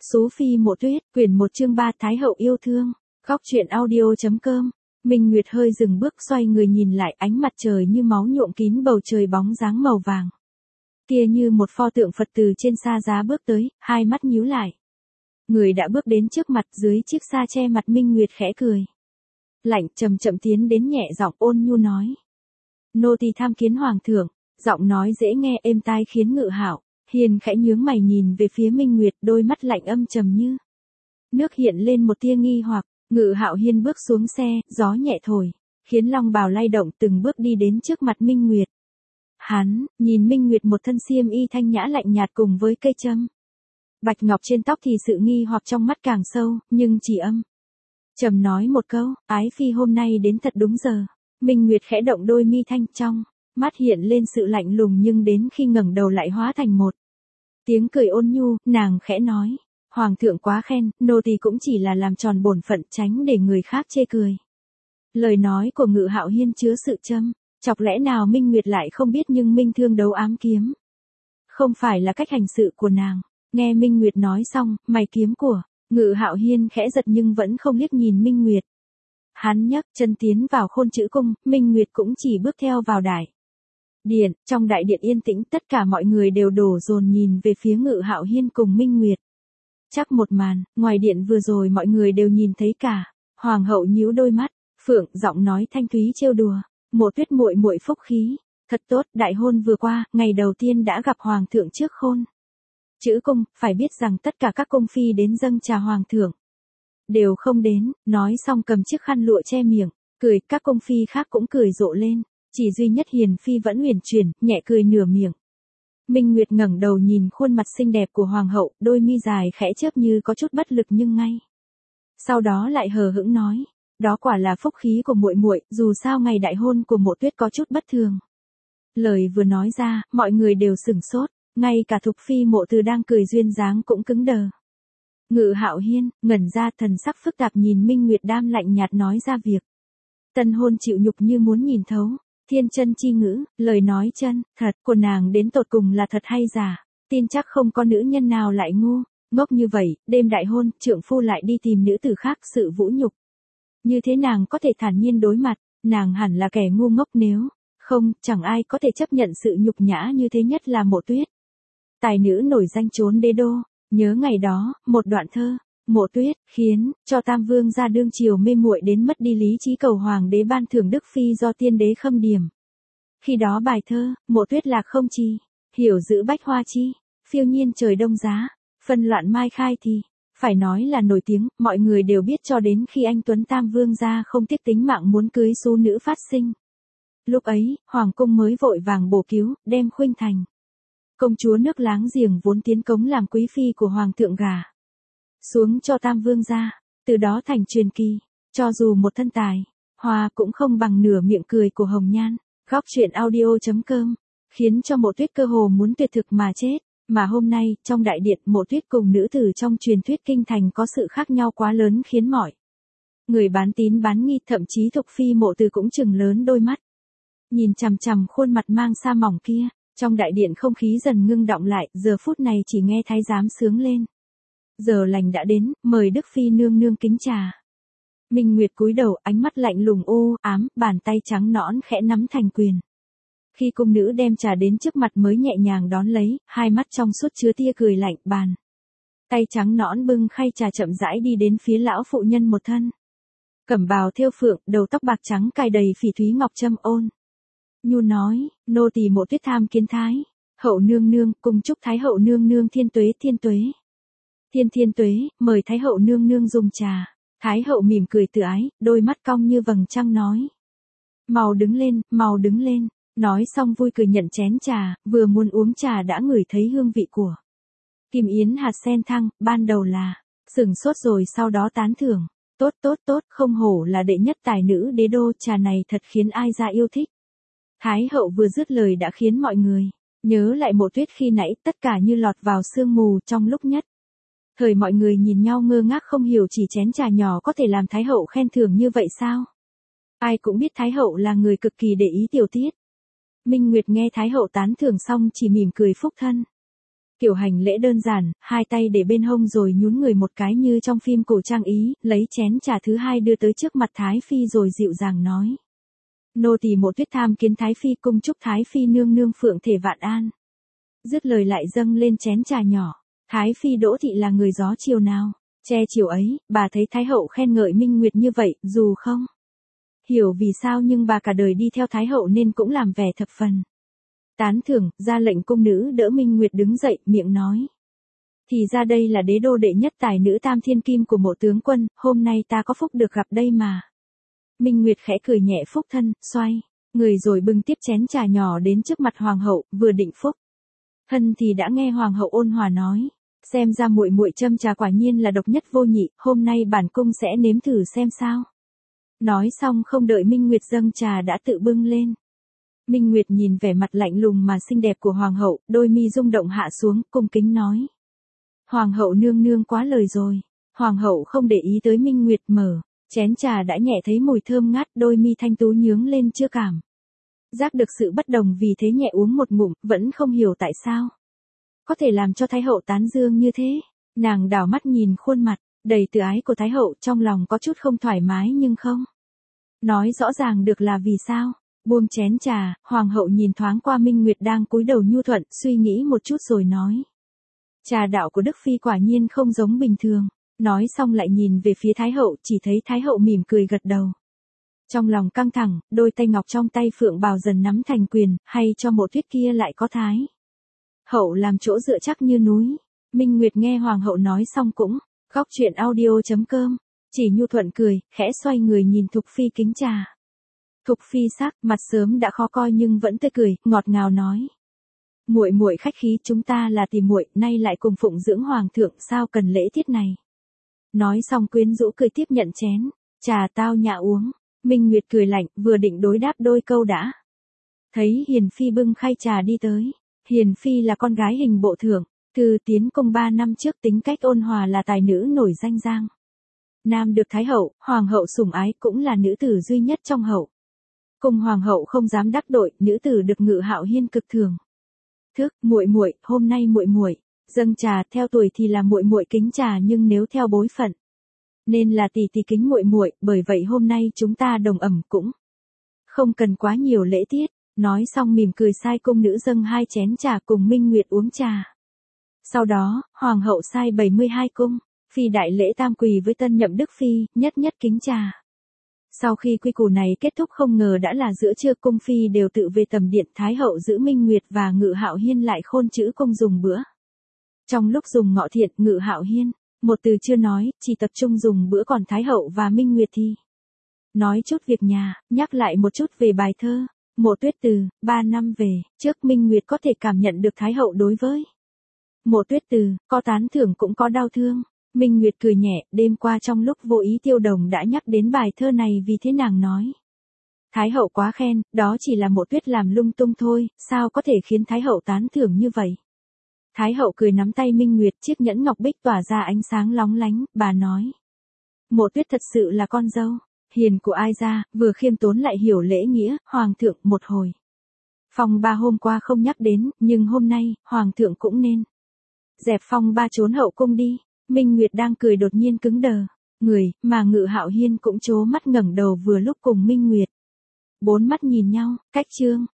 Sú Phi Mộ Tuyết, quyển 1 chương 3 Thái hậu yêu thương. Góc truyện audio.com. Minh Nguyệt hơi dừng bước xoay người nhìn lại, ánh mặt trời như máu nhuộm kín bầu trời, bóng dáng màu vàng kia như một pho tượng Phật từ trên xa giá bước tới, hai mắt nhíu lại. Người đã bước đến trước mặt, dưới chiếc sa che mặt Minh Nguyệt khẽ cười lạnh, chậm chậm tiến đến, nhẹ giọng ôn nhu nói: "Nô tỳ tham kiến hoàng thượng." Giọng nói dễ nghe êm tai khiến Ngự Hạo Hiên khẽ nhướng mày nhìn về phía Minh Nguyệt, đôi mắt lạnh âm trầm như nước hiện lên một tia nghi hoặc. Ngự Hạo Hiên bước xuống xe, gió nhẹ thổi, khiến long bào lay động, từng bước đi đến trước mặt Minh Nguyệt. Hắn nhìn Minh Nguyệt một thân xiêm y thanh nhã lạnh nhạt cùng với cây châm bạch ngọc trên tóc thì sự nghi hoặc trong mắt càng sâu, nhưng chỉ trầm nói một câu: "Ái phi hôm nay đến thật đúng giờ." Minh Nguyệt khẽ động đôi mi thanh, trong mắt hiện lên sự lạnh lùng, nhưng đến khi ngẩng đầu lại hóa thành một tiếng cười ôn nhu, nàng khẽ nói: "Hoàng thượng quá khen, nô tỳ cũng chỉ là làm tròn bổn phận, tránh để người khác chê cười." Lời nói của Ngự Hạo Hiên chứa sự chọc lẽ nào Minh Nguyệt lại không biết, nhưng minh thương đấu ám kiếm không phải là cách hành sự của nàng. Nghe Minh Nguyệt nói xong, mày kiếm của Ngự Hạo Hiên khẽ giật nhưng vẫn không liếc nhìn Minh Nguyệt. Hắn nhấc chân tiến vào Khôn Chữ Cung, Minh Nguyệt cũng chỉ bước theo vào đại điện. Trong đại điện yên tĩnh, tất cả mọi người đều đổ dồn nhìn về phía Ngự Hạo Hiên cùng Minh Nguyệt. Chắc một màn ngoài điện vừa rồi mọi người đều nhìn thấy cả. Hoàng hậu nhíu đôi mắt, phượng giọng nói thanh thúy trêu đùa: "Mộ Tuyết muội muội phúc khí thật tốt, đại hôn vừa qua, ngày đầu tiên đã gặp hoàng thượng trước Khôn Chữ Cung, phải biết rằng tất cả các cung phi đến dâng trà hoàng thượng đều không đến." Nói xong cầm chiếc khăn lụa che miệng, cười. Các cung phi khác cũng cười rộ lên, chỉ duy nhất Hiền phi vẫn uyển chuyển, nhẹ cười nửa miệng. Minh Nguyệt ngẩng đầu nhìn khuôn mặt xinh đẹp của hoàng hậu, đôi mi dài khẽ chớp như có chút bất lực, nhưng ngay sau đó lại hờ hững nói: "Đó quả là phúc khí của muội muội, dù sao ngày đại hôn của Mộ Tuyết có chút bất thường." Lời vừa nói ra, mọi người đều sửng sốt, ngay cả Thục phi Mộ Từ đang cười duyên dáng cũng cứng đờ. Ngự Hạo Hiên ngẩn ra, thần sắc phức tạp nhìn Minh Nguyệt, đam lạnh nhạt nói ra việc tân hôn chịu nhục như muốn nhìn thấu thiên chân chi ngữ. Lời nói chân thật của nàng đến tột cùng là thật hay giả? Tin chắc không có nữ nhân nào lại ngốc như vậy. Đêm đại hôn, trượng phu lại đi tìm nữ tử khác, sự vũ nhục như thế nàng có thể thản nhiên đối mặt? Nàng hẳn là kẻ ngu ngốc, nếu không, chẳng ai có thể chấp nhận sự nhục nhã như thế, nhất là Mộ Tuyết, tài nữ nổi danh trốn đế đô. Nhớ ngày đó, một đoạn thơ Mộ Tuyết khiến cho Tam Vương gia đương triều mê muội đến mất đi lý trí, cầu hoàng đế ban thưởng đức phi do tiên đế khâm điểm. Khi đó bài thơ Mộ Tuyết lạc không chi, hiểu giữ bách hoa chi, phiêu nhiên trời đông giá, phân loạn mai khai thì phải nói là nổi tiếng. Mọi người đều biết, cho đến khi anh Tuấn Tam Vương gia không tiếc tính mạng muốn cưới xú nữ phát sinh. Lúc ấy, hoàng cung mới vội vàng bổ cứu, đem Khuynh Thành, công chúa nước láng giềng vốn tiến cống làm quý phi của hoàng thượng, gả xuống cho Tam Vương gia. Từ đó thành truyền kỳ, cho dù một thân tài hoa cũng không bằng nửa miệng cười của Hồng Nhan. Góc truyện audio.com khiến cho Mộ Tuyết cơ hồ muốn tuyệt thực mà chết. Mà hôm nay, trong đại điện, Mộ Tuyết cùng nữ tử trong truyền thuyết kinh thành có sự khác nhau quá lớn, khiến mọi người bán tín bán nghi, thậm chí Thục phi Mộ Từ cũng trừng lớn đôi mắt, nhìn chằm chằm khuôn mặt mang sa mỏng kia. Trong đại điện không khí dần ngưng động lại, giờ phút này chỉ nghe thái giám sướng lên: "Giờ lành đã đến, mời Đức phi nương nương kính trà." Minh Nguyệt cúi đầu, ánh mắt lạnh lùng u ám, bàn tay trắng nõn khẽ nắm thành quyền. Khi cung nữ đem trà đến trước mặt mới nhẹ nhàng đón lấy, hai mắt trong suốt chứa tia cười lạnh. Bàn tay trắng nõn bưng khay trà chậm rãi đi đến phía lão phụ nhân một thân cẩm bào thêu phượng, đầu tóc bạc trắng cài đầy phỉ thúy ngọc trâm, ôn nhu nói: "Nô tỳ Mộ Tuyết tham kiến Thái hậu nương nương, cùng chúc Thái hậu nương nương thiên tuế thiên tuế, thiên tuế, mời Thái hậu nương nương dùng trà." Thái hậu mỉm cười tự ái, đôi mắt cong như vầng trăng nói: "Mau đứng lên, mau đứng lên." Nói xong vui cười nhận chén trà, vừa muốn uống trà đã ngửi thấy hương vị của kim yến hạt sen thăng, ban đầu là sửng sốt rồi sau đó tán thưởng: "Tốt tốt tốt, không hổ là đệ nhất tài nữ đế đô, trà này thật khiến ai ra yêu thích." Thái hậu vừa dứt lời đã khiến mọi người nhớ lại Mộ Tuyết khi nãy, tất cả như lọt vào sương mù. Trong lúc nhất thời mọi người nhìn nhau ngơ ngác không hiểu, chỉ chén trà nhỏ có thể làm Thái hậu khen thưởng như vậy sao? Ai cũng biết Thái hậu là người cực kỳ để ý tiểu tiết. Minh Nguyệt nghe Thái hậu tán thưởng xong chỉ mỉm cười phúc thân. Kiểu hành lễ đơn giản, hai tay để bên hông rồi nhún người một cái như trong phim cổ trang Ý, lấy chén trà thứ hai đưa tới trước mặt Thái Phi rồi dịu dàng nói. Nô tỳ Mộ Tuyết tham kiến Thái Phi, cung chúc Thái Phi nương nương phượng thể vạn an. Dứt lời lại dâng lên chén trà nhỏ. Thái Phi Đỗ Thị là người gió chiều nào? Che chiều ấy, bà thấy Thái hậu khen ngợi Minh Nguyệt như vậy, dù không hiểu vì sao nhưng bà cả đời đi theo Thái hậu nên cũng làm vẻ thập phần tán thưởng, ra lệnh cung nữ đỡ Minh Nguyệt đứng dậy, miệng nói. Thì ra đây là đế đô đệ nhất tài nữ tam thiên kim của Mộ tướng quân, hôm nay ta có phúc được gặp đây mà. Minh Nguyệt khẽ cười nhẹ phúc thân, xoay người rồi bưng tiếp chén trà nhỏ đến trước mặt hoàng hậu, vừa định phúc thân thì đã nghe hoàng hậu ôn hòa nói. Xem ra muội muội châm trà quả nhiên là độc nhất vô nhị, hôm nay bản cung sẽ nếm thử xem sao. Nói xong không đợi Minh Nguyệt dâng trà đã tự bưng lên. Minh Nguyệt nhìn vẻ mặt lạnh lùng mà xinh đẹp của hoàng hậu, đôi mi rung động hạ xuống, cung kính nói. Hoàng hậu nương nương quá lời rồi. Hoàng hậu không để ý tới Minh Nguyệt, mở chén trà đã nhẹ thấy mùi thơm ngát, đôi mi thanh tú nhướng lên chưa cảm giác được sự bất đồng, vì thế nhẹ uống một ngụm, vẫn không hiểu tại sao có thể làm cho Thái hậu tán dương như thế. Nàng đảo mắt nhìn khuôn mặt đầy từ ái của Thái hậu, trong lòng có chút không thoải mái nhưng không nói rõ ràng được là vì sao. Buông chén trà, hoàng hậu nhìn thoáng qua Minh Nguyệt đang cúi đầu nhu thuận, suy nghĩ một chút rồi nói. Trà đạo của Đức Phi quả nhiên không giống bình thường. Nói xong lại nhìn về phía Thái hậu, chỉ thấy Thái hậu mỉm cười gật đầu. Trong lòng căng thẳng, đôi tay ngọc trong tay phượng bào dần nắm thành quyền, hay cho Mộ Tuyết kia lại có Thái hậu làm chỗ dựa chắc như núi. Minh Nguyệt nghe hoàng hậu nói xong cũng khóc. Chuyện audio.com chỉ nhu thuận cười, khẽ xoay người nhìn Thục Phi kính trà. Thục Phi sắc mặt sớm đã khó coi nhưng vẫn tươi cười, ngọt ngào nói. Muội muội khách khí, chúng ta là tỷ muội, nay lại cùng phụng dưỡng hoàng thượng, sao cần lễ tiết này. Nói xong quyến rũ cười tiếp nhận chén trà tao nhã uống. Minh Nguyệt cười lạnh, vừa định đối đáp đôi câu đã thấy Hiền Phi bưng khay trà đi tới. Hiền Phi là con gái hình bộ thượng thư tiến cung 3 năm trước, tính cách ôn hòa, là tài nữ nổi danh giang nam, được Thái hậu, hoàng hậu sủng ái, cũng là nữ tử duy nhất trong hậu cung hoàng hậu không dám đắc tội, nữ tử được Ngự Hạo Hiên cực thường thức. Muội muội, hôm nay muội muội dâng trà, theo tuổi thì là muội muội kính trà, nhưng nếu theo bối phận nên là tỷ tỷ kính muội muội, bởi vậy hôm nay chúng ta đồng ẩm, cũng không cần quá nhiều lễ tiết. Nói xong mỉm cười sai cung nữ dâng 2 chén trà cùng Minh Nguyệt uống trà. Sau đó, hoàng hậu sai 72 cung phi đại lễ tam quỳ với tân nhậm Đức Phi, nhất nhất kính trà. Sau khi quy củ này kết thúc, không ngờ đã là giữa trưa, cung phi đều tự về tầm điện, Thái hậu giữ Minh Nguyệt và Ngự Hạo Hiên lại khôn chữ cung dùng bữa. Trong lúc dùng ngọ thiện, Ngự Hạo Hiên một từ chưa nói, chỉ tập trung dùng bữa, còn Thái hậu và Minh Nguyệt thì nói chút việc nhà, nhắc lại một chút về bài thơ Mộ Tuyết từ 3 năm về trước. Minh Nguyệt có thể cảm nhận được Thái hậu đối với Mộ Tuyết từ có tán thưởng cũng có đau thương. Minh Nguyệt cười nhẹ, đêm qua trong lúc vô ý Tiêu Đồng đã nhắc đến bài thơ này, vì thế nàng nói. Thái hậu quá khen, đó chỉ là Mộ Tuyết làm lung tung thôi, sao có thể khiến Thái hậu tán thưởng như vậy. Thái hậu cười nắm tay Minh Nguyệt, chiếc nhẫn ngọc bích tỏa ra ánh sáng lóng lánh, bà nói. Mộ Tuyết thật sự là con dâu hiền của ai ra, vừa khiêm tốn lại hiểu lễ nghĩa. Hoàng thượng một hồi phong ba hôm qua không nhắc đến, nhưng hôm nay, hoàng thượng cũng nên dẹp phong ba trốn hậu cung đi. Minh Nguyệt đang cười đột nhiên cứng đờ người, mà Ngự Hạo Hiên cũng trố mắt ngẩng đầu vừa lúc cùng Minh Nguyệt 4 mắt nhìn nhau. Cách chương